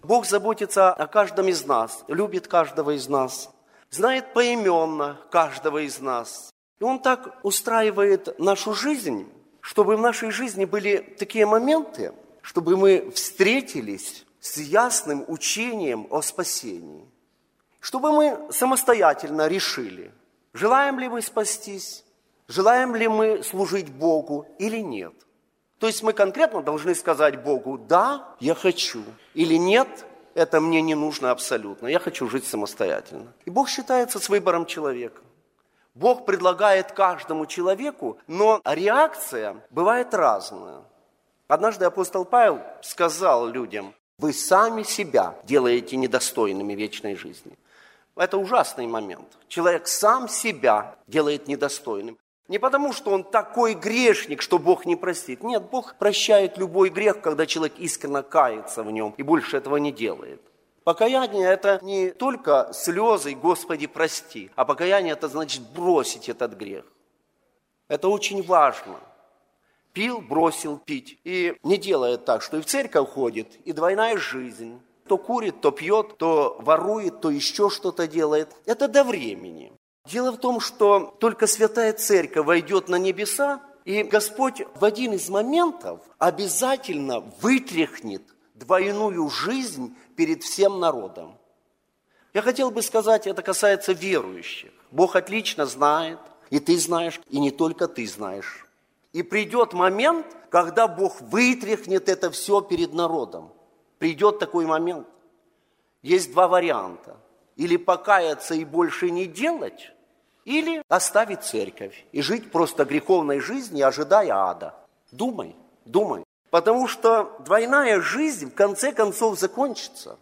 Бог заботится о каждом из нас, любит каждого из нас, знает поименно каждого из нас. И Он так устраивает нашу жизнь, чтобы в нашей жизни были такие моменты, чтобы мы встретились с ясным учением о спасении. Чтобы мы самостоятельно решили, желаем ли мы спастись, желаем ли мы служить Богу или нет. То есть мы конкретно должны сказать Богу: да, я хочу, или нет, это мне не нужно абсолютно, я хочу жить самостоятельно. И Бог считается с выбором человека. Бог предлагает каждому человеку, но реакция бывает разная. Однажды апостол Павел сказал людям: вы сами себя делаете недостойными вечной жизни. Это ужасный момент. Человек сам себя делает недостойным. Не потому, что он такой грешник, что Бог не простит. Нет, Бог прощает любой грех, когда человек искренне кается в нем и больше этого не делает. Покаяние – это не только слезы «Господи, прости», а покаяние – это значит бросить этот грех. Это очень важно. Пил, бросил пить. И не делает так, что и в церковь ходит, и двойная жизнь. То курит, то пьет, то ворует, то еще что-то делает. Это до времени. Дело в том, что только Святая Церковь войдет на небеса, и Господь в один из моментов обязательно вытряхнет двойную жизнь перед всем народом. Я хотел бы сказать, это касается верующих. Бог отлично знает, и ты знаешь, и не только ты знаешь. И придет момент, когда Бог вытряхнет это все перед народом. Придет такой момент. Есть два варианта. Или покаяться и больше не делать, или оставить церковь и жить просто греховной жизнью, ожидая ада. Думай. Потому что двойная жизнь в конце концов закончится.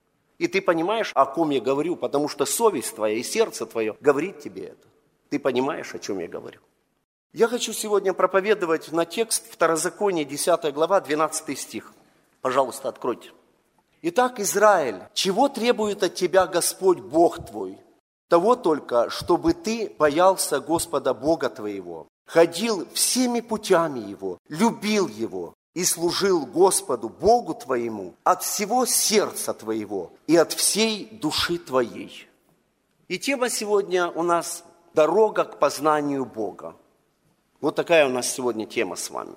И ты понимаешь, о ком я говорю, потому что совесть твоя и сердце твое говорит тебе это. Ты понимаешь, о чем я говорю. Я хочу сегодня проповедовать на текст Второзакония, 10 глава, 12 стих. Пожалуйста, откройте. Итак, Израиль, чего требует от тебя Господь Бог твой? Того только, чтобы ты боялся Господа Бога твоего, ходил всеми путями Его, любил Его и служил Господу Богу твоему от всего сердца твоего и от всей души твоей. И тема сегодня у нас «Дорога к познанию Бога». Вот такая у нас сегодня тема с вами.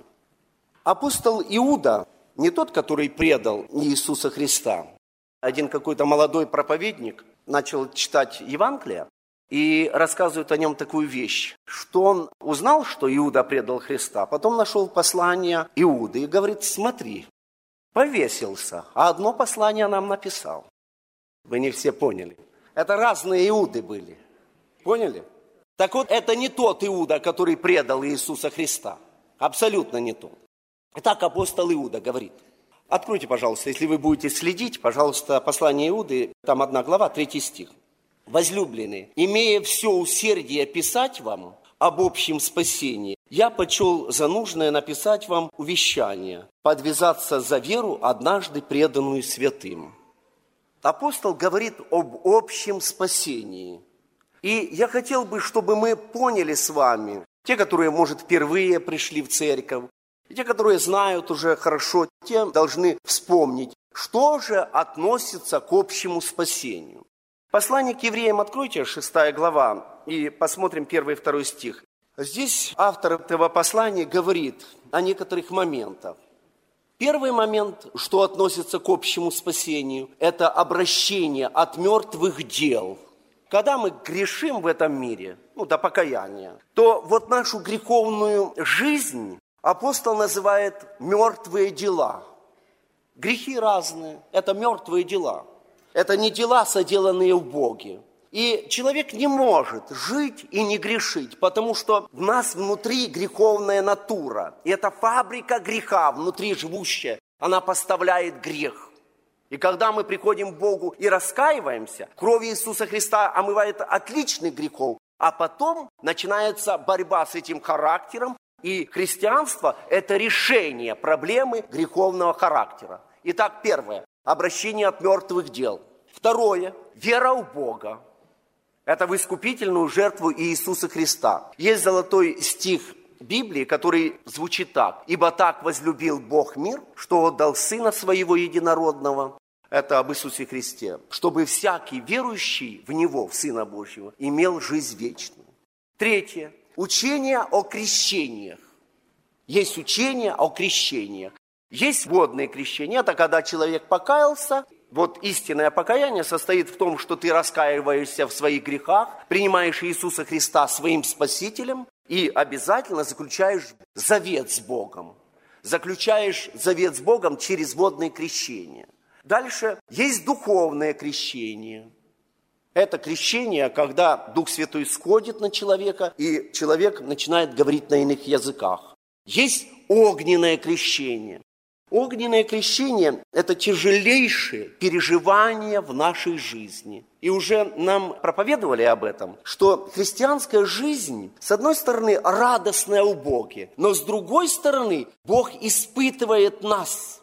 Апостол Иуда, не тот, который предал Иисуса Христа. Один какой-то молодой проповедник начал читать Евангелие и рассказывает о нем такую вещь, что он узнал, что Иуда предал Христа, потом нашел послание Иуды и говорит: смотри, повесился, а одно послание нам написал. Вы не все поняли. Это разные Иуды были. Поняли? Так вот, это не тот Иуда, который предал Иисуса Христа. Абсолютно не тот. Итак, апостол Иуда говорит. Откройте, пожалуйста, если вы будете следить, пожалуйста, послание Иуды, там 1 глава, 3 стих. «Возлюбленные, имея все усердие писать вам об общем спасении, я почел за нужное написать вам увещание, подвязаться за веру, однажды преданную святым». Апостол говорит об общем спасении. И я хотел бы, чтобы мы поняли с вами, те, которые, может, впервые пришли в церковь, и те, которые знают уже хорошо, те должны вспомнить, что же относится к общему спасению. Послание к евреям откройте, 6 глава, и посмотрим 1 и 2 стих. Здесь автор этого послания говорит о некоторых моментах. Первый момент, что относится к общему спасению, это обращение от мертвых дел. Когда мы грешим в этом мире, до покаяния, то вот нашу греховную жизнь апостол называет мертвые дела. Грехи разные, это мертвые дела. Это не дела, соделанные в Боге. И человек не может жить и не грешить, потому что в нас внутри греховная натура. И эта фабрика греха внутри живущая, она поставляет грех. И когда мы приходим к Богу и раскаиваемся, кровь Иисуса Христа омывает от личных грехов, а потом начинается борьба с этим характером, и христианство – это решение проблемы греховного характера. Итак, первое – обращение от мертвых дел. Второе – вера в Бога. Это в искупительную жертву Иисуса Христа. Есть золотой стих Библии, который звучит так. «Ибо так возлюбил Бог мир, что отдал Сына Своего Единородного, Это об Иисусе Христе. Чтобы всякий верующий в Него, в Сына Божьего, имел жизнь вечную. Третье. Учение о крещениях. Есть учение о крещениях. Есть водное крещение. Это когда человек покаялся. Вот истинное покаяние состоит в том, что ты раскаиваешься в своих грехах, принимаешь Иисуса Христа своим Спасителем и обязательно заключаешь завет с Богом. Заключаешь завет с Богом через водное крещение. Дальше есть духовное крещение. Это крещение, когда Дух Святой сходит на человека, и человек начинает говорить на иных языках. Есть огненное крещение. Огненное крещение – это тяжелейшее переживание в нашей жизни. И уже нам проповедовали об этом, что христианская жизнь, с одной стороны, радостная у Бога, но с другой стороны, Бог испытывает нас.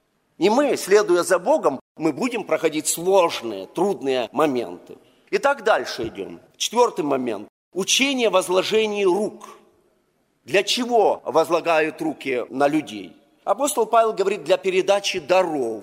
И мы, следуя за Богом, мы будем проходить сложные, трудные моменты. Итак, дальше идем. 4 момент. Учение о возложении рук. Для чего возлагают руки на людей? Апостол Павел говорит, для передачи даров.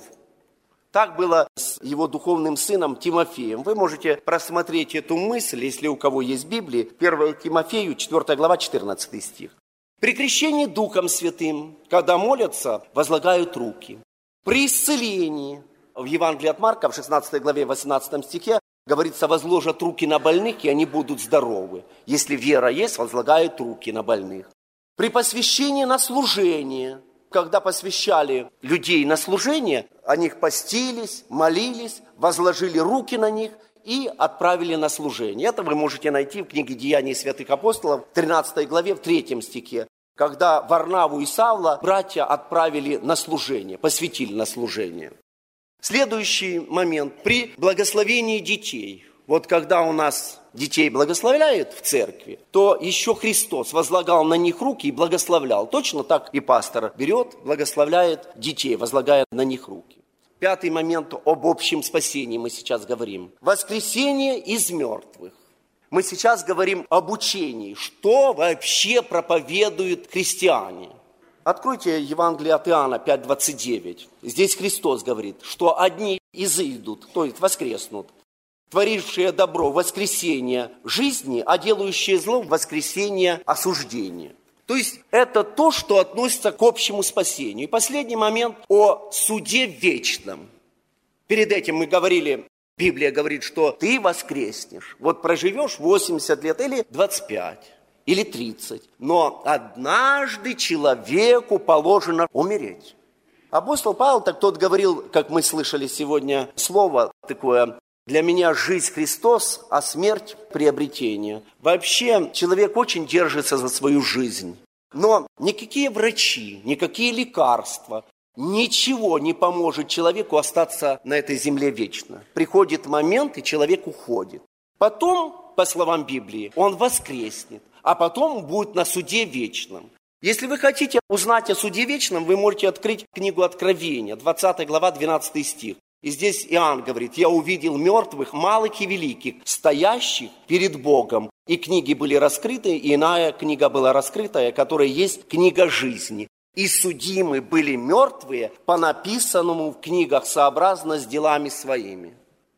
Так было с его духовным сыном Тимофеем. Вы можете просмотреть эту мысль, если у кого есть Библия, 1 Тимофею, 4 глава, 14 стих. При крещении Духом Святым, когда молятся, возлагают руки. При исцелении, в Евангелии от Марка, в 16 главе, 18 стихе, говорится, возложат руки на больных, и они будут здоровы. Если вера есть, возлагают руки на больных. При посвящении на служение, когда посвящали людей на служение, они постились, молились, возложили руки на них и отправили на служение. Это вы можете найти в книге «Деяний святых апостолов», 13 главе, в 3 стихе. Когда Варнаву и Савла братья отправили на служение, посвятили на служение. Следующий момент. При благословении детей. Вот когда у нас детей благословляют в церкви, то еще Христос возлагал на них руки и благословлял. Точно так и пастор берет, благословляет детей, возлагая на них руки. 5 момент. Об общем спасении мы сейчас говорим. Воскресение из мертвых. Мы сейчас говорим об учении. Что вообще проповедуют христиане? Откройте Евангелие от Иоанна 5:29. Здесь Христос говорит, что одни изыдут, то есть воскреснут, творившие добро в воскресение жизни, а делающие зло в воскресение осуждения. То есть это то, что относится к общему спасению. И последний момент о суде вечном. Перед этим мы говорили, Библия говорит, что ты воскреснешь. Вот проживешь 80 лет или 25, или 30. Но однажды человеку положено умереть. Апостол Павел, так тот говорил, как мы слышали сегодня слово такое, для меня жизнь Христос, а смерть приобретение. Вообще человек очень держится за свою жизнь. Но никакие врачи, никакие лекарства, ничего не поможет человеку остаться на этой земле вечно. Приходит момент, и человек уходит. Потом, по словам Библии, он воскреснет, а потом будет на суде вечном. Если вы хотите узнать о суде вечном, вы можете открыть книгу Откровения, 20 глава, 12 стих. И здесь Иоанн говорит, я увидел мертвых, малых и великих, стоящих перед Богом. И книги были раскрыты, и иная книга была раскрытая, которая есть книга жизни. И судимы были мертвые по написанному в книгах сообразно с делами своими.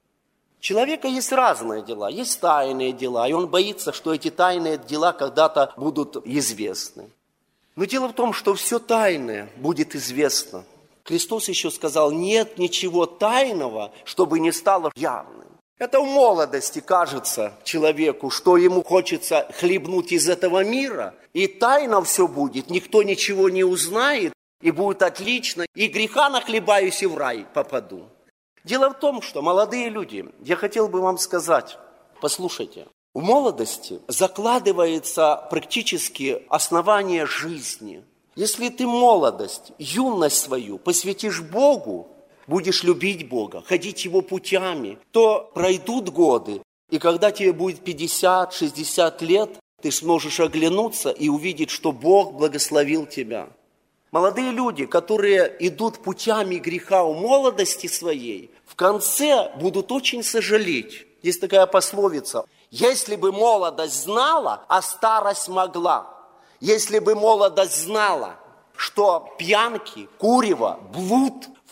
У человека есть разные дела, есть тайные дела, и он боится, что эти тайные дела когда-то будут известны. Но дело в том, что все тайное будет известно. Христос еще сказал, нет ничего тайного, чтобы не стало явным. Это в молодости кажется человеку, что ему хочется хлебнуть из этого мира, и тайно все будет, никто ничего не узнает, и будет отлично, и греха нахлебаюсь, и в рай попаду. Дело в том, что, молодые люди, я хотел бы вам сказать, послушайте, в молодости закладывается практически основание жизни. Если ты молодость, юность свою посвятишь Богу, будешь любить Бога, ходить Его путями, то пройдут годы, и когда тебе будет 50-60 лет, ты сможешь оглянуться и увидеть, что Бог благословил тебя. Молодые люди, которые идут путями греха в молодости своей, в конце будут очень сожалеть. Есть такая пословица, если бы молодость знала, а старость могла. Если бы молодость знала, что пьянки, курево, блуд в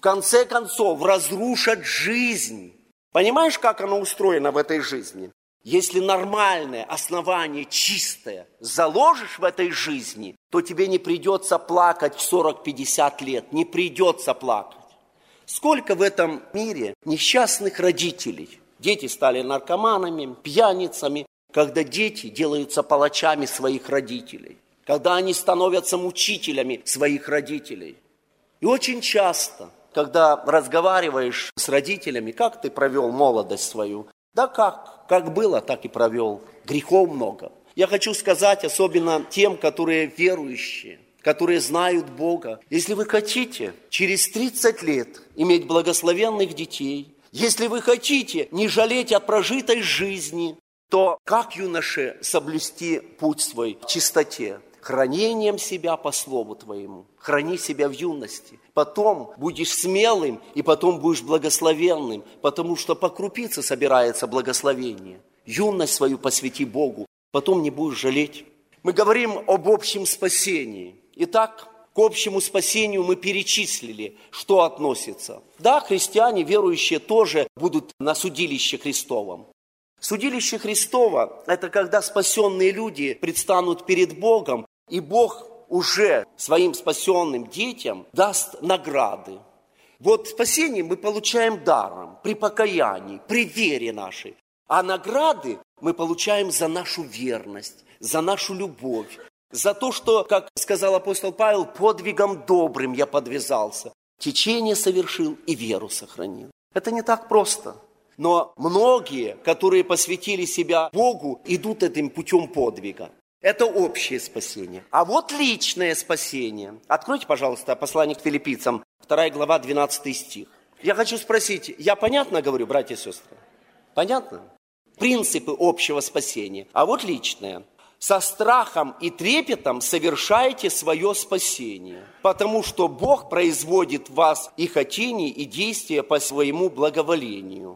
конце концов разрушат жизнь. Понимаешь, как оно устроено в этой жизни? Если нормальное основание, чистое, заложишь в этой жизни, то тебе не придется плакать в 40-50 лет, не придется плакать. Сколько в этом мире несчастных родителей? Дети стали наркоманами, пьяницами, когда дети делаются палачами своих родителей, когда они становятся мучителями своих родителей. И очень часто, когда разговариваешь с родителями, как ты провел молодость свою? Да как было, так и провел. Грехов много. Я хочу сказать, особенно тем, которые верующие, которые знают Бога. Если вы хотите через 30 лет иметь благословенных детей, если вы хотите не жалеть о прожитой жизни, то как, юноше, соблюсти путь свой в чистоте? Хранением себя по слову твоему. Храни себя в юности. Потом будешь смелым, и потом будешь благословенным, потому что по крупице собирается благословение. Юность свою посвяти Богу, потом не будешь жалеть. Мы говорим об общем спасении. Итак, к общему спасению мы перечислили, что относится. Да, христиане, верующие, тоже будут на судилище Христовом. Судилище Христово – это когда спасенные люди предстанут перед Богом, и Бог уже своим спасенным детям даст награды. Вот спасение мы получаем даром, при покаянии, при вере нашей. А награды мы получаем за нашу верность, за нашу любовь, за то, что, как сказал апостол Павел, подвигом добрым я подвязался, течение совершил и веру сохранил. Это не так просто. Но многие, которые посвятили себя Богу, идут этим путем подвига. Это общее спасение. А вот личное спасение. Откройте, пожалуйста, послание к Филиппийцам, 2 глава, 12 стих. Я хочу спросить, я понятно говорю, братья и сестры? Понятно? Принципы общего спасения. А вот личное. Со страхом и трепетом совершайте свое спасение, потому что Бог производит в вас и хотение, и действия по своему благоволению.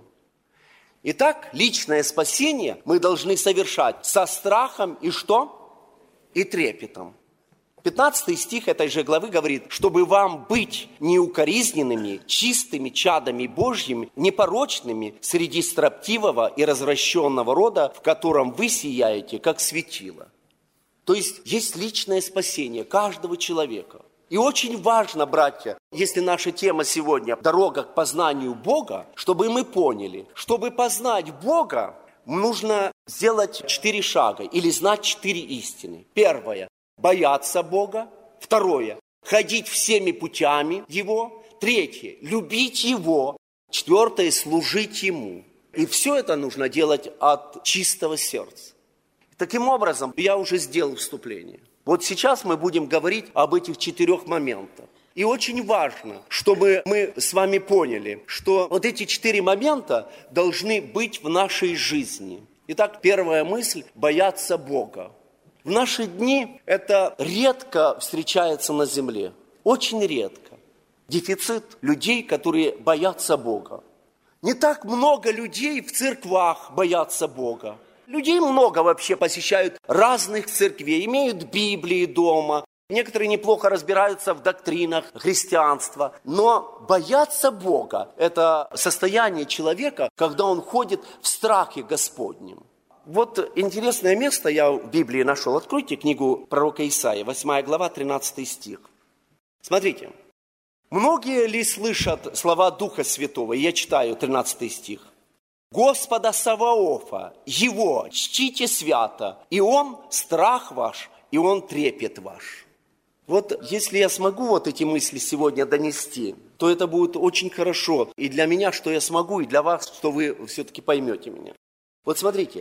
Итак, личное спасение мы должны совершать со страхом и что? И трепетом. 15 стих этой же главы говорит, чтобы вам быть неукоризненными, чистыми чадами Божьими, непорочными среди строптивого и развращенного рода, в котором вы сияете, как светило. То есть личное спасение каждого человека. И очень важно, братья, если наша тема сегодня «Дорога к познанию Бога», чтобы мы поняли, чтобы познать Бога, нужно сделать 4 шага или знать 4 истины. Первое – бояться Бога. Второе – ходить всеми путями Его. Третье – любить Его. Четвертое – служить Ему. И все это нужно делать от чистого сердца. Таким образом, я уже сделал вступление. Вот сейчас мы будем говорить об этих 4 моментах. И очень важно, чтобы мы с вами поняли, что вот эти 4 момента должны быть в нашей жизни. Итак, первая мысль – бояться Бога. В наши дни это редко встречается на земле. Очень редко. Дефицит людей, которые боятся Бога. Не так много людей в церквах боятся Бога. Людей много вообще посещают разных церквей, имеют Библии дома. Некоторые неплохо разбираются в доктринах христианства. Но бояться Бога – это состояние человека, когда он ходит в страхе Господнем. Вот интересное место я в Библии нашел. Откройте книгу пророка Исаии, 8 глава, 13 стих. Смотрите. Многие ли слышат слова Духа Святого? Я читаю 13 стих. Господа Саваофа, Его чтите свято, и Он страх ваш, и Он трепет ваш. Вот если я смогу вот эти мысли сегодня донести, то это будет очень хорошо и для меня, что я смогу, и для вас, что вы все-таки поймете меня. Вот смотрите,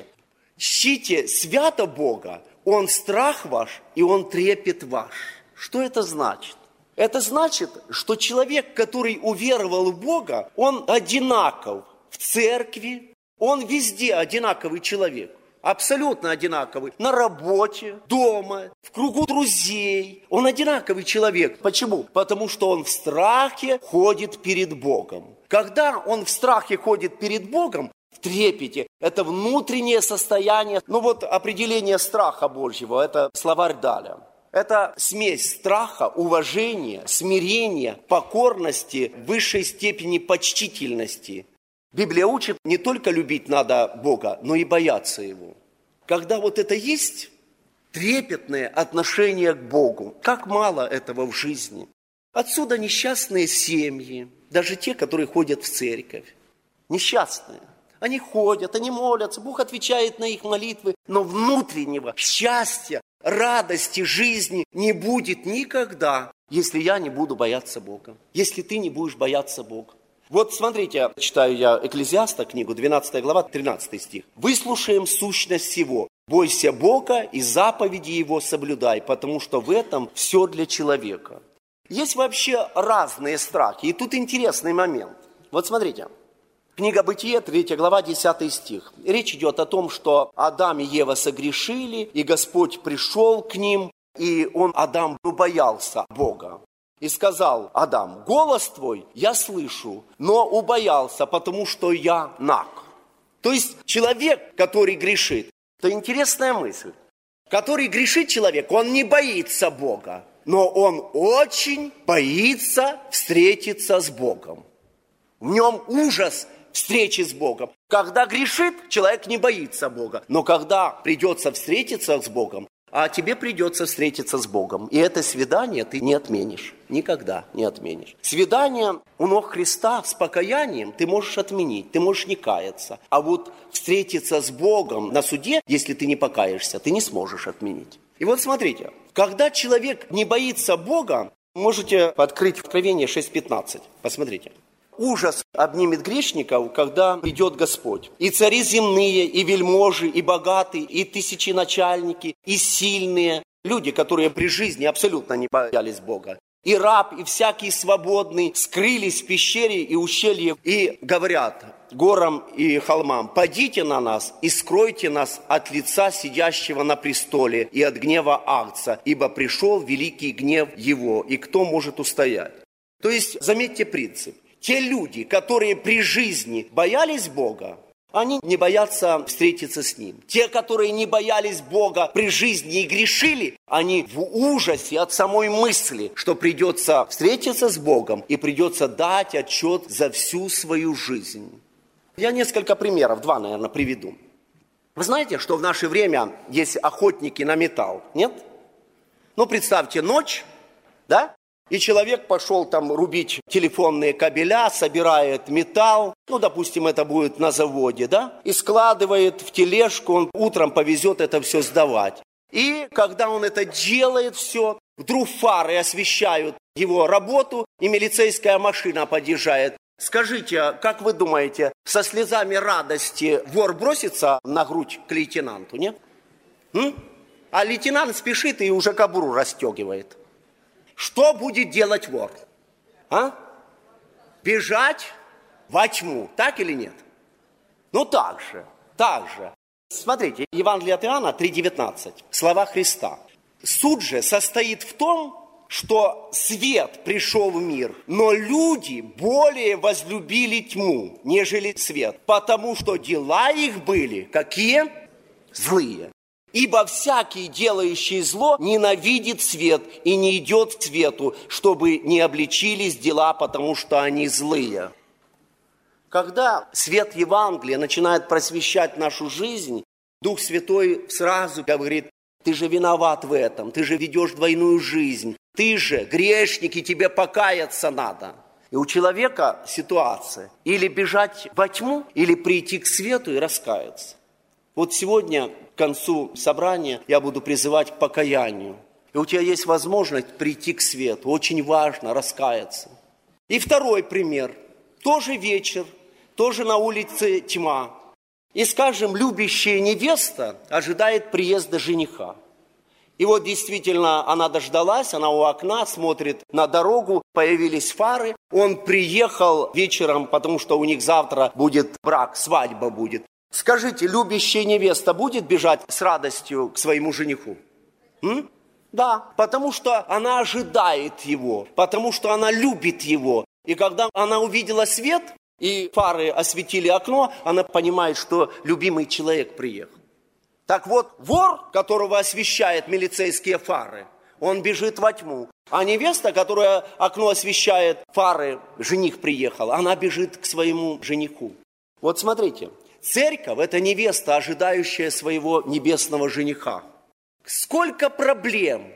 чтите свято Бога, Он страх ваш, и Он трепет ваш. Что это значит? Это значит, что человек, который уверовал в Бога, он одинаков. В церкви, он везде одинаковый человек, абсолютно одинаковый. На работе, дома, в кругу друзей. Он одинаковый человек. Почему? Потому что он в страхе ходит перед Богом. Когда он в страхе ходит перед Богом, в трепете, это внутреннее состояние. Ну вот определение страха Божьего, это словарь Даля. Это смесь страха, уважения, смирения, покорности, высшей степени почтительности. Библия учит, не только любить надо Бога, но и бояться Его. Когда вот это есть, трепетное отношение к Богу, как мало этого в жизни. Отсюда несчастные семьи, даже те, которые ходят в церковь. Несчастные. Они ходят, они молятся, Бог отвечает на их молитвы, но внутреннего счастья, радости жизни не будет никогда, если я не буду бояться Бога, если ты не будешь бояться Бога. Вот смотрите, читаю я Экклезиаста, книгу, 12 глава, 13 стих. «Выслушаем сущность всего, бойся Бога и заповеди Его соблюдай, потому что в этом все для человека». Есть вообще разные страхи, и тут интересный момент. Вот смотрите, книга Бытие, 3 глава, 10 стих. Речь идет о том, что Адам и Ева согрешили, и Господь пришел к ним, и Адам убоялся Бога. И сказал Адам: голос твой я слышу, но убоялся, потому что я наг. То есть человек, который грешит, это интересная мысль. Который грешит человек, он не боится Бога, но он очень боится встретиться с Богом. В нем ужас встречи с Богом. Когда грешит, человек не боится Бога, но когда придется встретиться с Богом, а тебе придется встретиться с Богом. И это свидание ты не отменишь. Никогда не отменишь. Свидание у ног Христа с покаянием ты можешь отменить, ты можешь не каяться. А вот встретиться с Богом на суде, если ты не покаешься, ты не сможешь отменить. И вот смотрите, когда человек не боится Бога, можете открыть Откровение 6:15. Посмотрите. Ужас обнимет грешников, когда придет Господь. И цари земные, и вельможи, и богатые, и тысяченачальники, и сильные. Люди, которые при жизни абсолютно не боялись Бога. И раб, и всякий свободный скрылись в пещере и ущелье и говорят горам и холмам: «Падите на нас и скройте нас от лица сидящего на престоле и от гнева Агнца, ибо пришел великий гнев его, и кто может устоять?» То есть, заметьте принцип. Те люди, которые при жизни боялись Бога, они не боятся встретиться с Ним. Те, которые не боялись Бога при жизни и грешили, они в ужасе от самой мысли, что придется встретиться с Богом и придется дать отчет за всю свою жизнь. Я несколько примеров, 2, наверное, приведу. Вы знаете, что в наше время есть охотники на металл, нет? Ну, представьте, ночь, да? И человек пошел там рубить телефонные кабеля, собирает металл, ну, допустим, это будет на заводе, да, и складывает в тележку, он утром повезет это все сдавать. И когда он это делает все, вдруг фары освещают его работу, и милицейская машина подъезжает. Скажите, как вы думаете, со слезами радости вор бросится на грудь к лейтенанту, нет? А лейтенант спешит и уже кобуру расстегивает. Что будет делать вор? Бежать во тьму, так или нет? Ну так же. Смотрите, Евангелие от Иоанна 3:19, слова Христа. Суд же состоит в том, что свет пришел в мир, но люди более возлюбили тьму, нежели свет, потому что дела их были какие? Злые. Ибо всякий, делающий зло, ненавидит свет и не идет к свету, чтобы не обличились дела, потому что они злые. Когда свет Евангелия начинает просвещать нашу жизнь, Дух Святой сразу говорит: ты же виноват в этом, ты же ведешь двойную жизнь, ты же грешник, и тебе покаяться надо. И у человека ситуация: или бежать во тьму, или прийти к свету и раскаяться. Вот сегодня, к концу собрания, я буду призывать к покаянию. И у тебя есть возможность прийти к свету. Очень важно раскаяться. И второй пример. Тоже вечер, тоже на улице тьма. И, скажем, любящая невеста ожидает приезда жениха. И вот действительно она дождалась, она у окна смотрит на дорогу, появились фары. Он приехал вечером, потому что у них завтра будет брак, свадьба будет. Скажите, любящая невеста будет бежать с радостью к своему жениху? Да, потому что она ожидает его, потому что она любит его. И когда она увидела свет, и фары осветили окно, она понимает, что любимый человек приехал. Так вот, вор, которого освещают милицейские фары, он бежит во тьму. А невеста, которая окно освещает, фары, жених приехал, она бежит к своему жениху. Вот смотрите, церковь – это невеста, ожидающая своего небесного жениха. Сколько проблем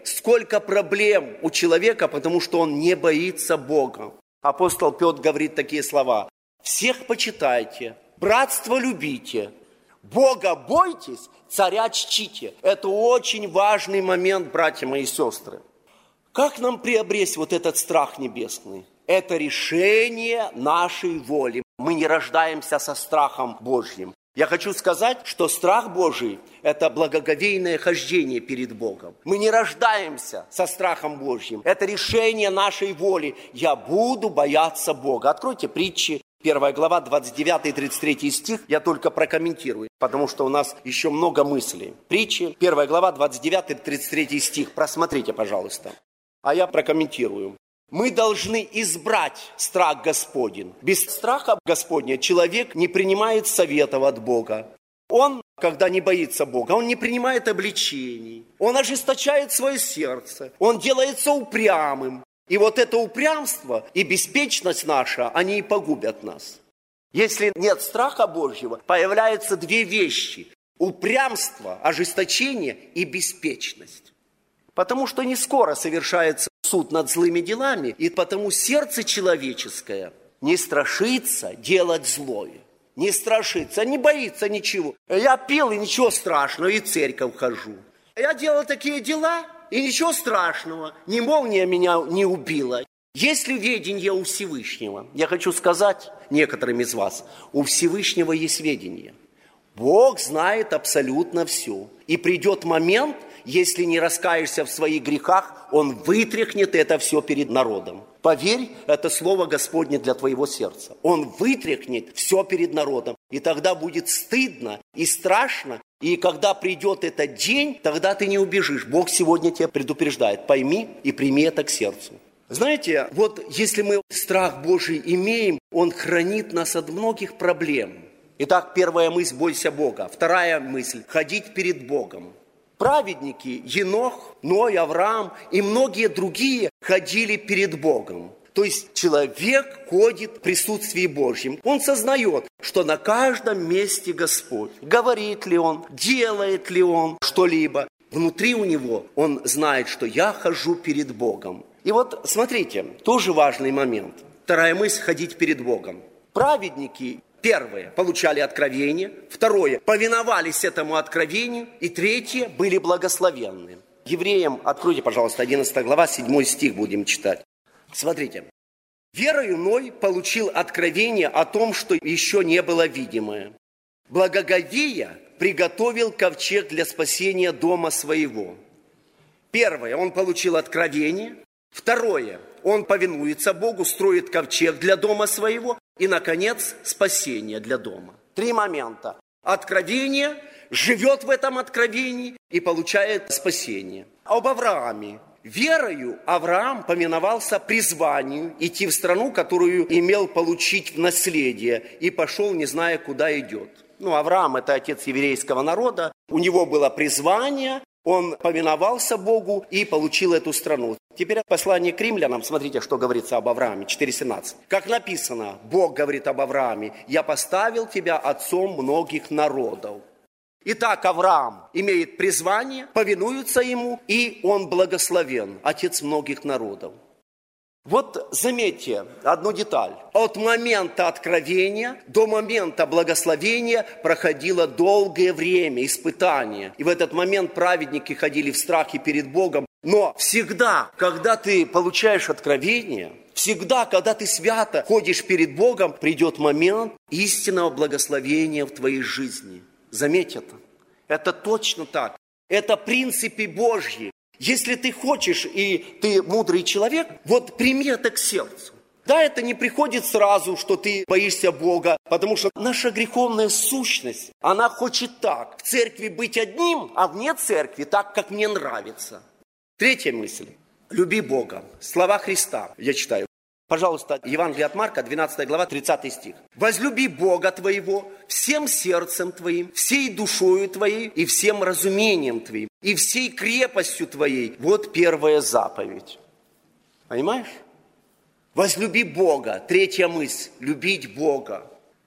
у человека, потому что он не боится Бога. Апостол Петр говорит такие слова: «Всех почитайте, братство любите, Бога бойтесь, царя чтите». Это очень важный момент, братья мои и сестры. Как нам приобрести вот этот страх небесный? Это решение нашей воли. Мы не рождаемся со страхом Божьим. Я хочу сказать, что страх Божий – это благоговейное хождение перед Богом. Мы не рождаемся со страхом Божьим. Это решение нашей воли. Я буду бояться Бога. Откройте Притчи, 1 глава, 29 и 33 стих. Я только прокомментирую, потому что у нас еще много мыслей. Притчи, 1 глава, 29 и 33 стих. Просмотрите, пожалуйста. А я прокомментирую. Мы должны избрать страх Господень. Без страха Господня человек не принимает советов от Бога. Он, когда не боится Бога, он не принимает обличений. Он ожесточает свое сердце. Он делается упрямым. И вот это упрямство и беспечность наша, они и погубят нас. Если нет страха Божьего, появляются две вещи. Упрямство, ожесточение и беспечность. Потому что не скоро совершается суд над злыми делами, и потому сердце человеческое не страшится делать злое. Не страшится, не боится ничего. Я пил, и ничего страшного, и в церковь хожу. Я делал такие дела, и ничего страшного. Ни молния меня не убила. Есть ли ведение у Всевышнего? Я хочу сказать некоторым из вас, у Всевышнего есть ведение. Бог знает абсолютно все. И придет момент, если не раскаешься в своих грехах, Он вытряхнет это все перед народом. Поверь, это слово Господне для твоего сердца. Он вытряхнет все перед народом. И тогда будет стыдно и страшно. И когда придет этот день, тогда ты не убежишь. Бог сегодня тебя предупреждает. Пойми и прими это к сердцу. Знаете, вот если мы страх Божий имеем, Он хранит нас от многих проблем. Итак, первая мысль – бойся Бога. Вторая мысль – ходить перед Богом. Праведники Енох, Ной, Авраам и многие другие ходили перед Богом. То есть человек ходит в присутствии Божьем. Он сознает, что на каждом месте Господь. Говорит ли Он, делает ли Он что-либо. Внутри у него он знает, что я хожу перед Богом. И вот смотрите, тоже важный момент. Вторая мысль – ходить перед Богом. Праведники, первое, получали откровение. Второе, повиновались этому откровению. И третье, были благословенны. Евреям, откройте, пожалуйста, 11 глава, 7 стих будем читать. Смотрите. «Верою Ной получил откровение о том, что еще не было видимое. Благоговея приготовил ковчег для спасения дома своего». Первое, он получил откровение. Второе, он повинуется Богу, строит ковчег для дома своего. И, наконец, спасение для дома. 3 момента. Откровение, живет в этом откровении и получает спасение. Об Аврааме. Верою Авраам повиновался призванию идти в страну, которую имел получить в наследие, и пошел, не зная, куда идет. Авраам – это отец еврейского народа, у него было призвание, он повиновался Богу и получил эту страну. Теперь послание к римлянам, смотрите, что говорится об Аврааме, 4:17. Как написано, Бог говорит об Аврааме: «Я поставил тебя отцом многих народов». Итак, Авраам имеет призвание, повинуется ему, и он благословен, отец многих народов. Вот заметьте одну деталь. От момента откровения до момента благословения проходило долгое время, испытания. И в этот момент праведники ходили в страхе перед Богом. Но всегда, когда ты получаешь откровение, всегда, когда ты свято ходишь перед Богом, придет момент истинного благословения в твоей жизни. Заметь это. Это точно так. Это принципы Божьи. Если ты хочешь, и ты мудрый человек, вот прими это к сердцу. Да, это не приходит сразу, что ты боишься Бога, потому что наша греховная сущность, она хочет так. В церкви быть одним, а вне церкви так, как мне нравится. Третья мысль. Люби Бога. Слова Христа. Я читаю. Пожалуйста, Евангелие от Марка, 12 глава, 30 стих. «Возлюби Бога твоего всем сердцем твоим, всей душою твоей и всем разумением твоим». и всей крепостью твоей. Вот первая заповедь. Понимаешь? Возлюби Бога. Третья мысль. Любить Бога.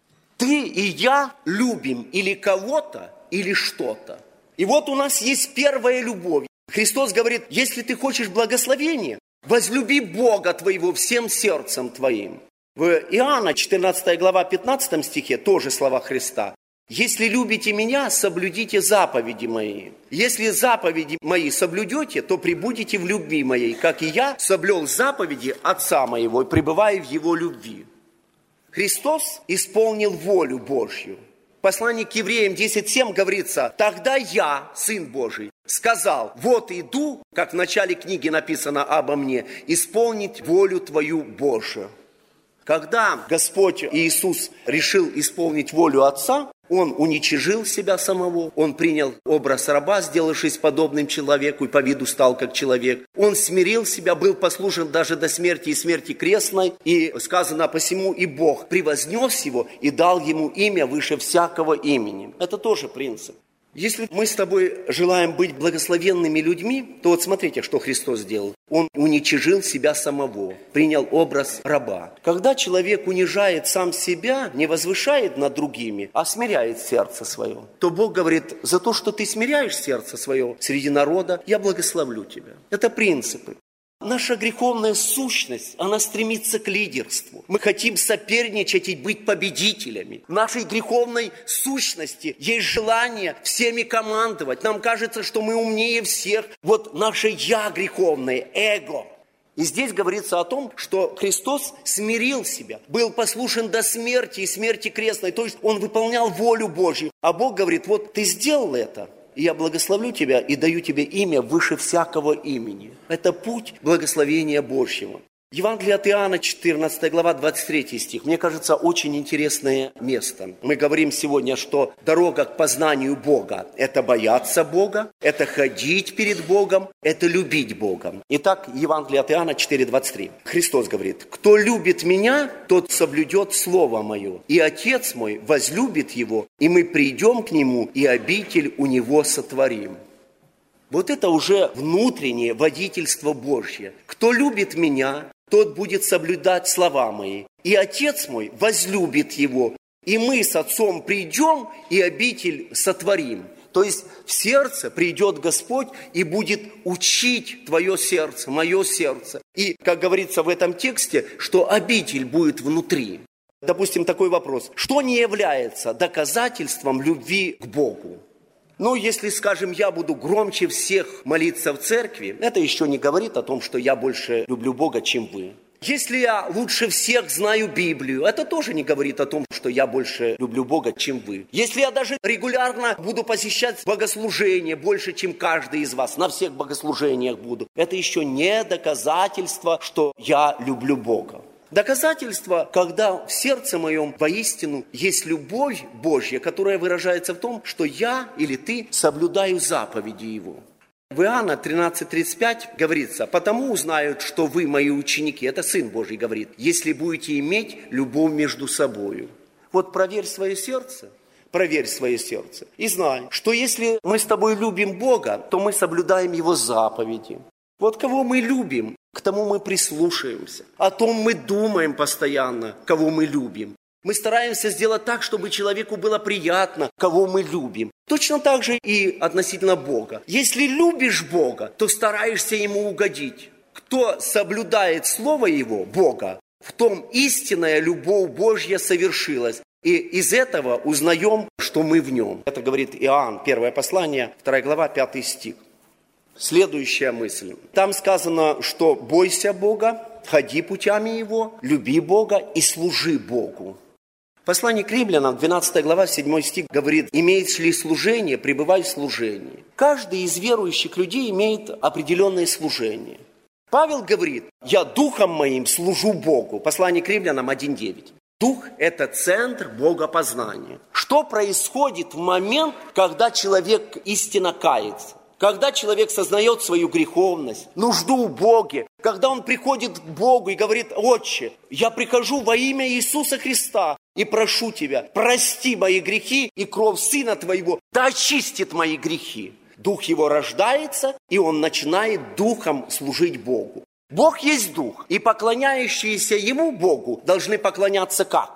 Ты и я любим или кого-то, или что-то. И вот у нас есть первая любовь. Христос говорит, если ты хочешь благословения, возлюби Бога твоего всем сердцем твоим. В Иоанна 14 глава 15 стихе тоже слова Христа. Если любите меня, соблюдите заповеди мои. Если заповеди мои соблюдете, то пребудете в любви моей, как и я соблюл заповеди Отца моего и пребываю в его любви. Христос исполнил волю Божью. В послании к Евреям 10:7 говорится, тогда я, Сын Божий, сказал, вот иду, как в начале книги написано обо мне, исполнить волю твою Божию. Когда Господь Иисус решил исполнить волю Отца, Он уничижил себя самого, Он принял образ раба, сделавшись подобным человеку, и по виду стал как человек. Он смирил себя, был послушен даже до смерти и смерти крестной, и сказано посему, и Бог превознес его и дал ему имя выше всякого имени. Это тоже принцип. Если мы с тобой желаем быть благословенными людьми, то вот смотрите, что Христос сделал. Он уничижил себя самого, принял образ раба. Когда человек унижает сам себя, не возвышает над другими, а смиряет сердце свое, то Бог говорит, за то, что ты смиряешь сердце свое среди народа, я благословлю тебя. Это принципы. Наша греховная сущность, она стремится к лидерству. Мы хотим соперничать и быть победителями. В нашей греховной сущности есть желание всеми командовать. Нам кажется, что мы умнее всех. Вот наше «я» греховное, эго. И здесь говорится о том, что Христос смирил себя, был послушен до смерти и смерти крестной. То есть Он выполнял волю Божью. А Бог говорит, вот ты сделал это. И я благословлю тебя и даю тебе имя выше всякого имени. Это путь благословения Божьего. Евангелие от Иоанна, 14 глава, 23 стих. Мне кажется, очень интересное место. Мы говорим сегодня, что дорога к познанию Бога – это бояться Бога, это ходить перед Богом, это любить Бога. Итак, Евангелие от Иоанна 4:23. Христос говорит, кто любит меня, тот соблюдет слово мое, и Отец мой возлюбит его, и мы придем к нему, и обитель у него сотворим. Вот это уже внутреннее водительство Божье. Кто любит меня, тот будет соблюдать слова мои. И Отец мой возлюбит его. И мы с Отцом придем и обитель сотворим. То есть в сердце придет Господь и будет учить твое сердце, мое сердце. И, как говорится в этом тексте, что обитель будет внутри. Допустим, такой вопрос. Что не является доказательством любви к Богу? Ну, если, скажем, я буду громче всех молиться в церкви, это еще не говорит о том, что я больше люблю Бога, чем вы. Если я лучше всех знаю Библию, это тоже не говорит о том, что я больше люблю Бога, чем вы. Если я даже регулярно буду посещать богослужения больше, чем каждый из вас, на всех богослужениях буду, это еще не доказательство, что я люблю Бога. Доказательство, когда в сердце моем воистину есть любовь Божья, которая выражается в том, что я или ты соблюдаю заповеди Его. В Иоанна 13:35 говорится, «Потому узнают, что вы мои ученики». Это Сын Божий говорит, «если будете иметь любовь между собою». Вот проверь свое сердце. Проверь свое сердце и знай, что если мы с тобой любим Бога, то мы соблюдаем Его заповеди. Вот кого мы любим, к тому мы прислушаемся. О том мы думаем постоянно, кого мы любим. Мы стараемся сделать так, чтобы человеку было приятно, кого мы любим. Точно так же и относительно Бога. Если любишь Бога, то стараешься Ему угодить. Кто соблюдает Слово Его, Бога, в том истинная любовь Божья совершилась. И из этого узнаем, что мы в Нем. Это говорит Иоанн, 1 послание, 2 глава, 5 стих. Следующая мысль. Там сказано, что бойся Бога, ходи путями Его, люби Бога и служи Богу. Послание к Римлянам, 12 глава, 7 стих говорит, имеешь ли служение, пребывай в служении. Каждый из верующих людей имеет определенное служение. Павел говорит, я духом моим служу Богу. Послание к Римлянам 1:9. Дух – это центр богопознания. Что происходит в момент, когда человек истинно кается? Когда человек сознает свою греховность, нужду в Боге, когда он приходит к Богу и говорит, «Отче, я прихожу во имя Иисуса Христа и прошу Тебя, прости мои грехи, и кровь Сына Твоего да очистит мои грехи». дух его рождается, и он начинает духом служить Богу. Бог есть дух, и поклоняющиеся ему, Богу, должны поклоняться как?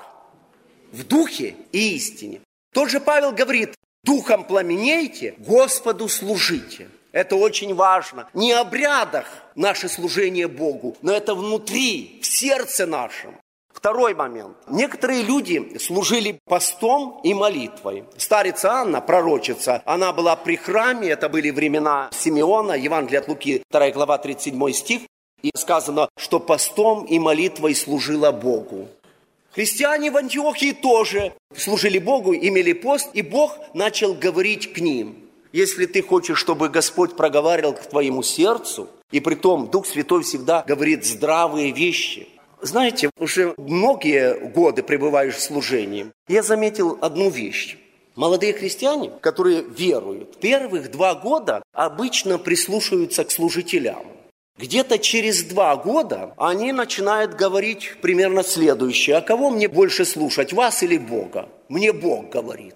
В духе и истине. Тот же Павел говорит: духом пламенейте, Господу служите. Это очень важно. Не в обрядах наше служение Богу, но это внутри, в сердце нашем. Второй момент. Некоторые люди служили постом и молитвой. Старица Анна, пророчица, она была при храме, это были времена Симеона, Евангелие от Луки, 2 глава, 37 стих. И сказано, что постом и молитвой служила Богу. Христиане в Антиохии тоже служили Богу, имели пост, и Бог начал говорить к ним. Если ты хочешь, чтобы Господь проговаривал к твоему сердцу, и притом Дух Святой всегда говорит здравые вещи. Знаете, уже многие годы пребываешь в служении, я заметил одну вещь. Молодые христиане, которые веруют, первых 2 года обычно прислушиваются к служителям. Где-то через 2 года они начинают говорить примерно следующее: а кого мне больше слушать, вас или Бога? Мне Бог говорит.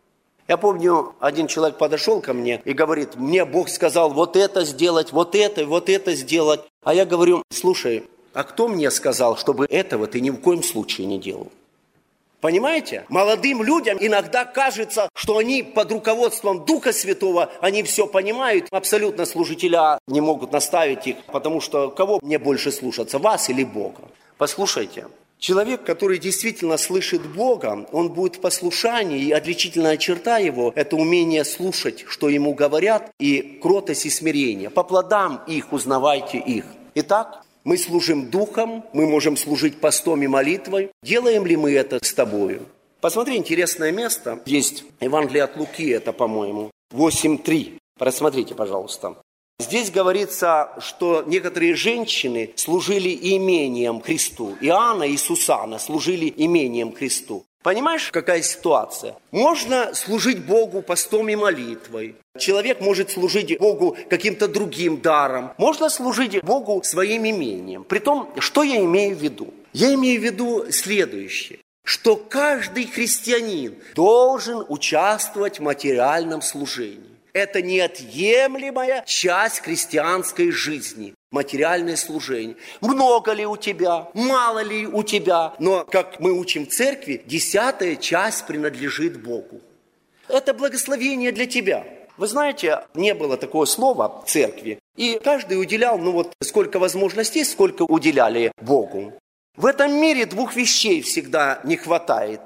Я помню, один человек подошел ко мне и говорит: мне Бог сказал вот это сделать, вот это сделать. А я говорю: слушай, а кто мне сказал, чтобы этого ты ни в коем случае не делал? Понимаете? Молодым людям иногда кажется, что они под руководством Духа Святого, они все понимают. Абсолютно служителя не могут наставить их, потому что кого мне больше слушаться, вас или Бога? Послушайте, человек, который действительно слышит Бога, он будет в послушании, и отличительная черта его – это умение слушать, что ему говорят, и кротость и смирение. По плодам их узнавайте их. Итак, мы служим духом, мы можем служить постом и молитвой. Делаем ли мы это с тобою? Посмотри, интересное место. Есть Евангелие от Луки, это, по-моему, 8:3. Просмотрите, пожалуйста. Здесь говорится, что некоторые женщины служили имением Христу. Иоанна и Сусанна служили имением Христу. Понимаешь, какая ситуация? Можно служить Богу постом и молитвой. Человек может служить Богу каким-то другим даром. Можно служить Богу своим имением. Притом, что я имею в виду? Я имею в виду следующее. Что каждый христианин должен участвовать в материальном служении. Это неотъемлемая часть христианской жизни. Материальное служение. Много ли у тебя? Мало ли у тебя? Но, как мы учим в церкви, 10-я часть принадлежит Богу. Это благословение для тебя. Вы знаете, не было такого слова в церкви. И каждый уделял, сколько возможностей, сколько уделяли Богу. В этом мире 2 вещей всегда не хватает.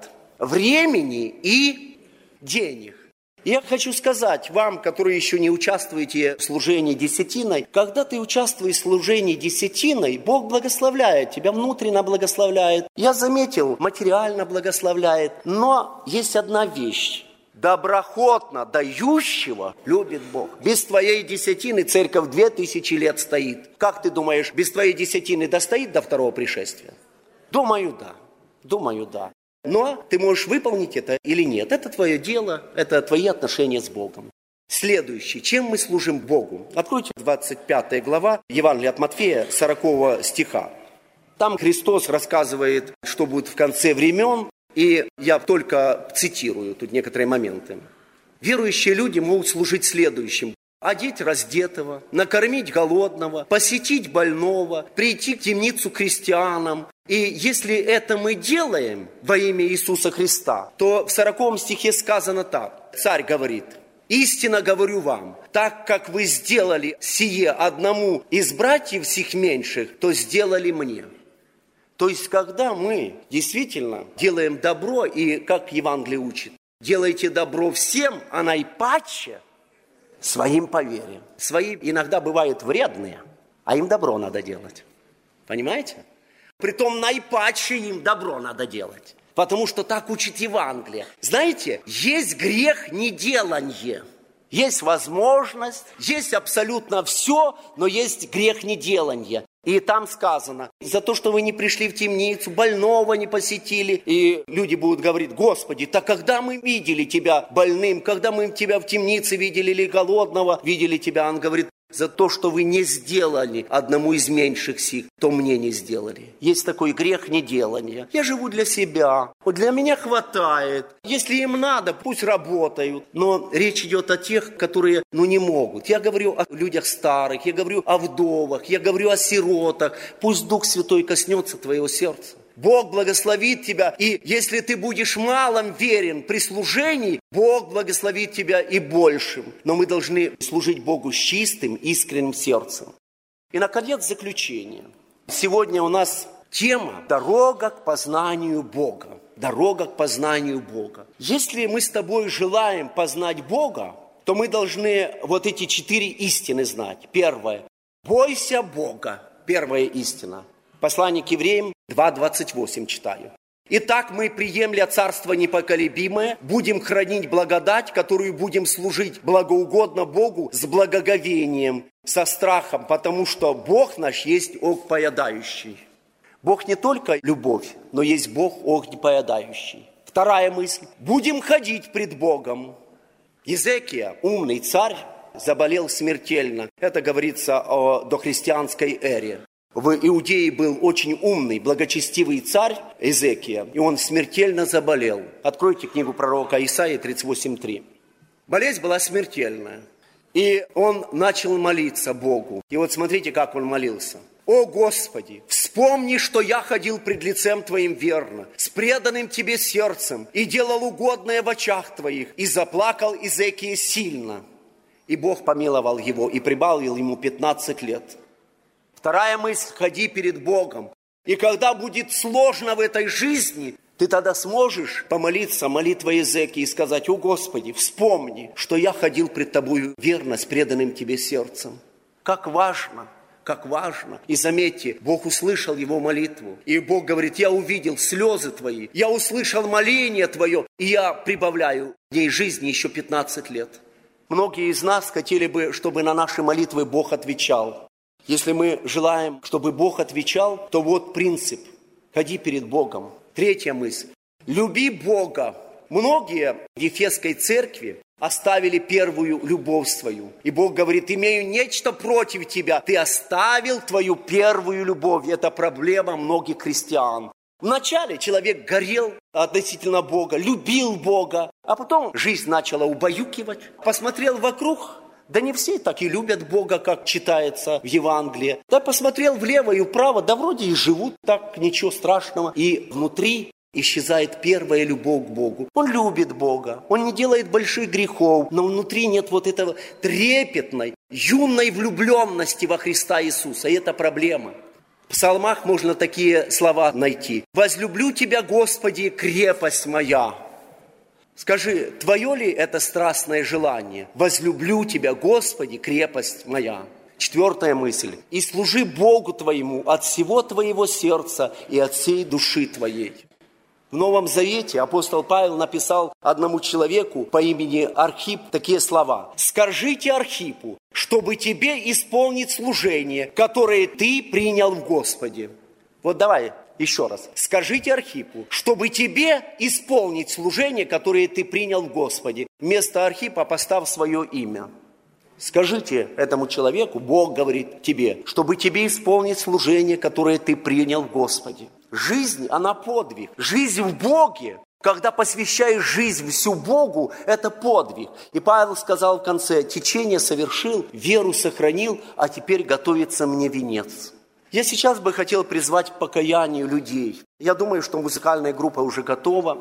Времени и денег. Я хочу сказать вам, которые еще не участвуете в служении десятиной, когда ты участвуешь в служении десятиной, Бог благословляет тебя, внутренне благословляет. Я заметил, материально благословляет. Но есть одна вещь. Доброхотно дающего любит Бог. Без твоей десятины церковь 2000 лет стоит. Как ты думаешь, без твоей десятины достоит до второго пришествия? Думаю, да. Но ты можешь выполнить это или нет. Это твое дело, это твои отношения с Богом. Следующий. Чем мы служим Богу? Откройте 25 глава Евангелия от Матфея, 40 стиха. Там Христос рассказывает, что будет в конце времен. И я только цитирую тут некоторые моменты. Верующие люди могут служить следующим. Одеть раздетого, накормить голодного, посетить больного, прийти в темницу к крестьянам. И если это мы делаем во имя Иисуса Христа, то в 40 стихе сказано так. Царь говорит: «Истинно говорю вам, так как вы сделали сие одному из братьев сих меньших, то сделали мне». То есть, когда мы действительно делаем добро, и как Евангелие учит, делайте добро всем, а наипаче своим по вере. Свои иногда бывают вредные, а им добро надо делать. Понимаете? Притом наипаче им добро надо делать. Потому что так учит Евангелие. Знаете, есть грех неделанье. Есть возможность, есть абсолютно все, но есть грех неделанье. И там сказано, за то, что вы не пришли в темницу, больного не посетили. И люди будут говорить: Господи, так когда мы видели Тебя больным, когда мы Тебя в темнице видели или голодного видели Тебя? Он говорит: за то, что вы не сделали одному из меньших сих, то мне не сделали. Есть такой грех неделания. Я живу для себя, вот для меня хватает. Если им надо, пусть работают. Но речь идет о тех, которые, не могут. Я говорю о людях старых, я говорю о вдовах, я говорю о сиротах. Пусть Дух Святой коснется твоего сердца. Бог благословит тебя, и если ты будешь малым верен при служении, Бог благословит тебя и большим. Но мы должны служить Богу с чистым, искренним сердцем. И, наконец, заключение. Сегодня у нас тема «Дорога к познанию Бога». Дорога к познанию Бога. Если мы с тобой желаем познать Бога, то мы должны вот эти 4 истины знать. Первое. Бойся Бога. Первая истина. Послание к Евреям 2:28 читаю. Итак, мы, приемля царство непоколебимое, будем хранить благодать, которую будем служить благоугодно Богу с благоговением, со страхом, потому что Бог наш есть огнепоедающий. Бог не только любовь, но есть Бог огнепоедающий. Вторая мысль. Будем ходить пред Богом. Иезекия, умный царь, заболел смертельно. Это говорится о дохристианской эре. В Иудее был очень умный, благочестивый царь Иезекия, и он смертельно заболел. Откройте книгу пророка Исаии 38:3. Болезнь была смертельная, и он начал молиться Богу. И вот смотрите, как он молился. «О Господи, вспомни, что я ходил пред лицем Твоим верно, с преданным Тебе сердцем, и делал угодное в очах Твоих, и заплакал Иезекия сильно». И Бог помиловал его, и прибавил ему 15 лет. Вторая мысль – ходи перед Богом. И когда будет сложно в этой жизни, ты тогда сможешь помолиться молитвой Иезекии и сказать: «О Господи, вспомни, что я ходил пред Тобою верно, с преданным Тебе сердцем». Как важно, как важно. И заметьте, Бог услышал его молитву. И Бог говорит: «Я увидел слезы твои, я услышал моление твое, и я прибавляю в ней жизни еще 15 лет». Многие из нас хотели бы, чтобы на наши молитвы Бог отвечал. Если мы желаем, чтобы Бог отвечал, то вот принцип. Ходи перед Богом. Третья мысль. Люби Бога. Многие в Ефесской церкви оставили первую любовь свою. И Бог говорит: имею нечто против тебя. Ты оставил твою первую любовь. Это проблема многих христиан. Вначале человек горел относительно Бога, любил Бога, а потом жизнь начала убаюкивать. Посмотрел вокруг. Да не все так и любят Бога, как читается в Евангелии. Да посмотрел влево и вправо, да вроде и живут так, ничего страшного. И внутри исчезает первая любовь к Богу. Он любит Бога, он не делает больших грехов, но внутри нет вот этого трепетной, юной влюбленности во Христа Иисуса. И это проблема. В псалмах можно такие слова найти. «Возлюблю Тебя, Господи, крепость моя». Скажи, твое ли это страстное желание? «Возлюблю Тебя, Господи, крепость моя». Четвертая мысль. «И служи Богу твоему от всего твоего сердца и от всей души твоей». В Новом Завете апостол Павел написал одному человеку по имени Архип такие слова. «Скажите Архипу, чтобы тебе исполнить служение, которое ты принял в Господе». Вот давай еще раз. «Скажите Архипу, чтобы тебе исполнить служение, которое ты принял в Господе». Вместо Архипа поставь свое имя. Скажите этому человеку, Бог говорит тебе, чтобы тебе исполнить служение, которое ты принял в Господе. Жизнь, она подвиг. Жизнь в Боге, когда посвящаешь жизнь всю Богу, это подвиг. И Павел сказал в конце: «Течение совершил, веру сохранил, а теперь готовится мне венец». Я сейчас бы хотел призвать к покаянию людей. Я думаю, что музыкальная группа уже готова.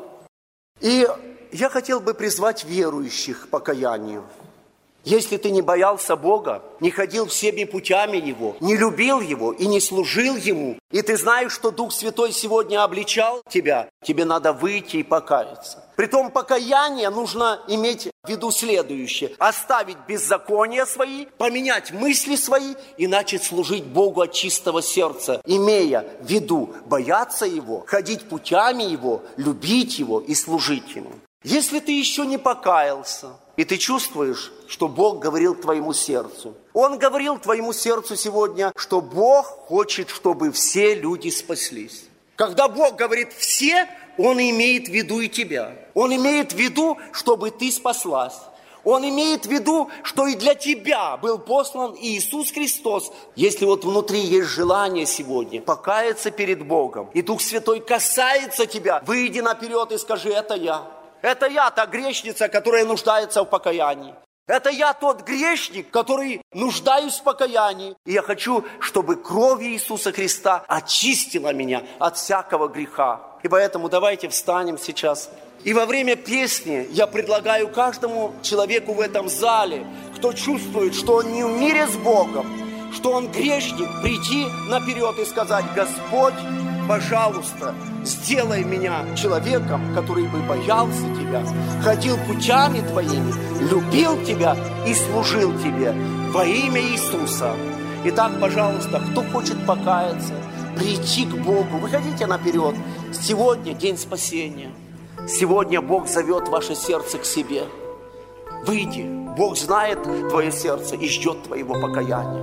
И я хотел бы призвать верующих к покаянию. Если ты не боялся Бога, не ходил всеми путями Его, не любил Его и не служил Ему, и ты знаешь, что Дух Святой сегодня обличал тебя, тебе надо выйти и покаяться. Притом покаяние нужно иметь в виду следующее: оставить беззакония свои, поменять мысли свои и начать служить Богу от чистого сердца, имея в виду бояться Его, ходить путями Его, любить Его и служить Ему. Если ты еще не покаялся, и ты чувствуешь, что Бог говорил к твоему сердцу. Он говорил твоему сердцу сегодня, что Бог хочет, чтобы все люди спаслись. Когда Бог говорит «все», Он имеет в виду и тебя. Он имеет в виду, чтобы ты спаслась. Он имеет в виду, что и для тебя был послан Иисус Христос. Если вот внутри есть желание сегодня покаяться перед Богом, и Дух Святой касается тебя, выйди наперед и скажи: это я. Это я, та грешница, которая нуждается в покаянии. Это я тот грешник, который нуждаюсь в покаянии. И я хочу, чтобы кровь Иисуса Христа очистила меня от всякого греха. И поэтому давайте встанем сейчас. И во время песни я предлагаю каждому человеку в этом зале, кто чувствует, что он не в мире с Богом, что он грешник, прийти наперед и сказать: Господь, пожалуйста, сделай меня человеком, который бы боялся Тебя, ходил путями Твоими, любил Тебя и служил Тебе во имя Иисуса. Итак, пожалуйста, кто хочет покаяться, прийти к Богу, выходите наперед. Сегодня день спасения. Сегодня Бог зовет ваше сердце к себе. Выйди. Бог знает твое сердце и ждет твоего покаяния.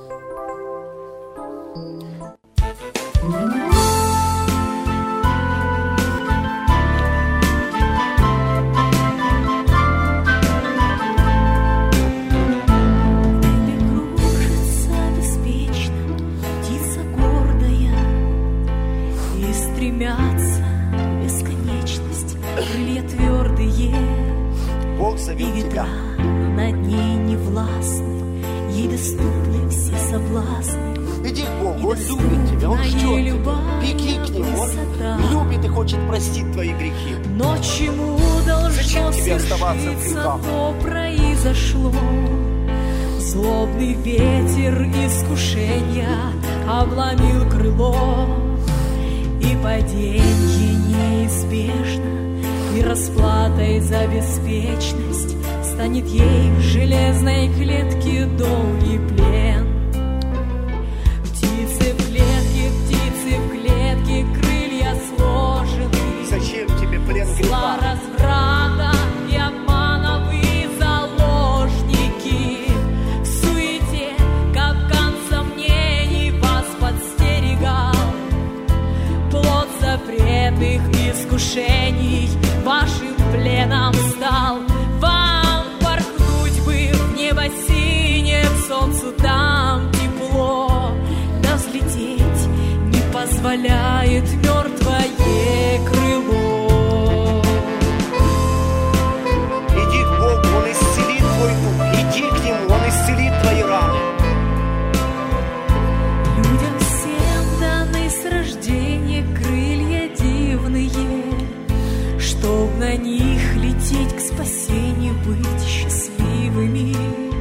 Бог зовет тебя. Над ней не властны, ей доступны все соблазны. Иди к Богу, Он любит тебя, Он ждет тебя. Беги к Нему, Он любит и хочет простить твои грехи. Но чему должно свершиться, то произошло. Злобный ветер искушения обломил крыло, и паденье неизбежно, и расплатой за беспечность станет ей в железной клетке долгий плен. Птицы в клетке, крылья сложены. Зачем тебе плен греха? Зла, разврата и обмана вы заложники. В суете капкан сомнений вас подстерегал. Плод запретных искушений вашим пленом стал. Вам порхнуть бы в небо синее, к солнцу там тепло, да взлететь не позволяет мертвое крыло. Иди к Богу, Он исцелит твой дух. Иди к Нему, Он исцелит твои раны. Людям всем даны с рождения крылья дивные, чтоб на них лететь к спасению, быть счастливыми.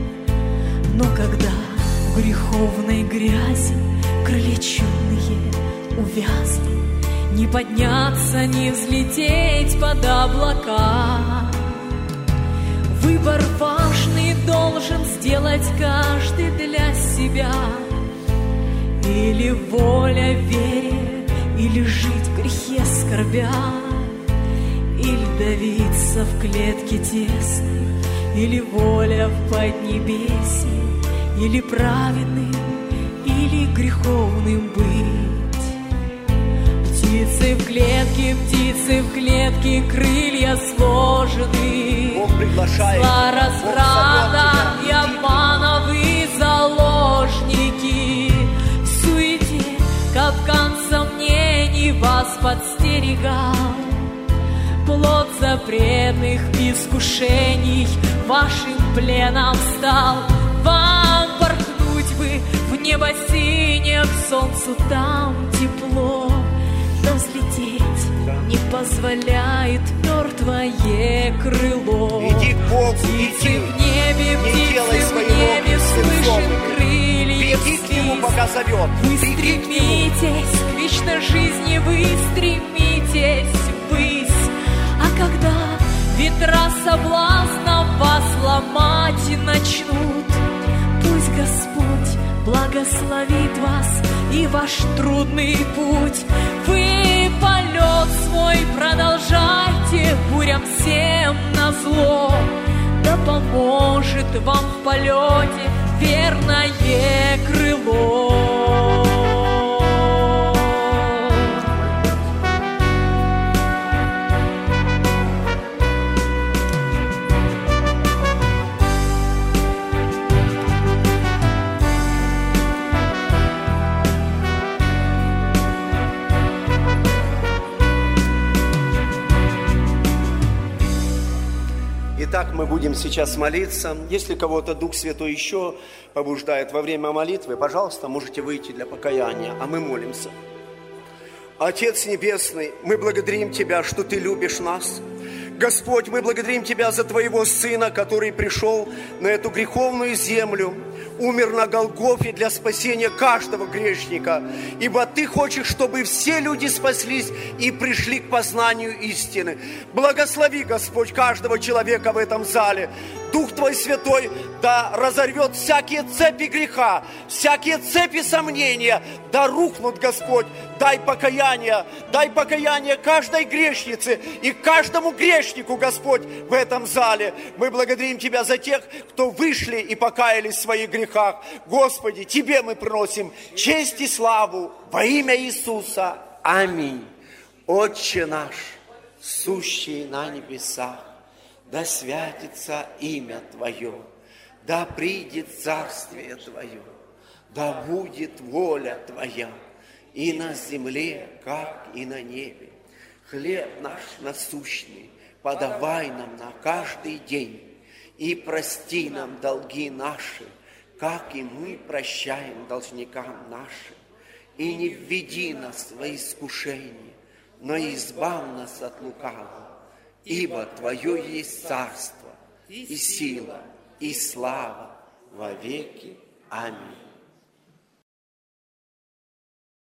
Но когда в греховной грязи крылья чудные увязли, не подняться, не взлететь под облака. Выбор важный должен сделать каждый для себя. Или воля вере, или жить в грехе скорбя. Или давиться в клетке тесной, или воля в поднебесье, или праведным, или греховным быть. Птицы в клетке, крылья сложены. Бог приглашает. Зла, разврата и обмана вы заложники. В суете капкан сомнений вас подстерегал. Плод запретных искушений вашим пленом стал. Вам порхнуть бы в небо синее, к солнцу там тепло, но взлететь не позволяет мертвое крыло. Иди к Богу, птицы в небе, слышим крылья. Беги к Нему, пока зовет. Вы стремитесь к вечной жизни, вы стремитесь ввысь. А когда ветра соблазна вас ломать начнут, пусть Господь благословит вас и ваш трудный путь. Вы полет свой продолжайте, бурям всем назло, да поможет вам в полете верное крыло. Итак, мы будем сейчас молиться. Если кого-то Дух Святой еще побуждает во время молитвы, пожалуйста, можете выйти для покаяния, а мы молимся. Отец Небесный, мы благодарим Тебя, что Ты любишь нас. Господь, мы благодарим Тебя за Твоего Сына, который пришел на эту греховную землю, умер на Голгофе для спасения каждого грешника. Ибо Ты хочешь, чтобы все люди спаслись и пришли к познанию истины. Благослови, Господь, каждого человека в этом зале. Дух Твой Святой да разорвет всякие цепи греха, всякие цепи сомнения, да рухнут, Господь. Дай покаяние каждой грешнице и каждому грешнику, Господь, в этом зале. Мы благодарим Тебя за тех, кто вышли и покаялись в своих грехах. Господи, Тебе мы приносим честь и славу во имя Иисуса. Аминь. Отче наш, сущий на небесах, да святится имя Твое, да придет царствие Твое, да будет воля Твоя и на земле, как и на небе. Хлеб наш насущный подавай нам на каждый день, и прости нам долги наши, как и мы прощаем должникам нашим. И не введи нас во искушение, но избавь нас от лукавого. Ибо Твое есть царство, и сила, и слава во веки. Аминь.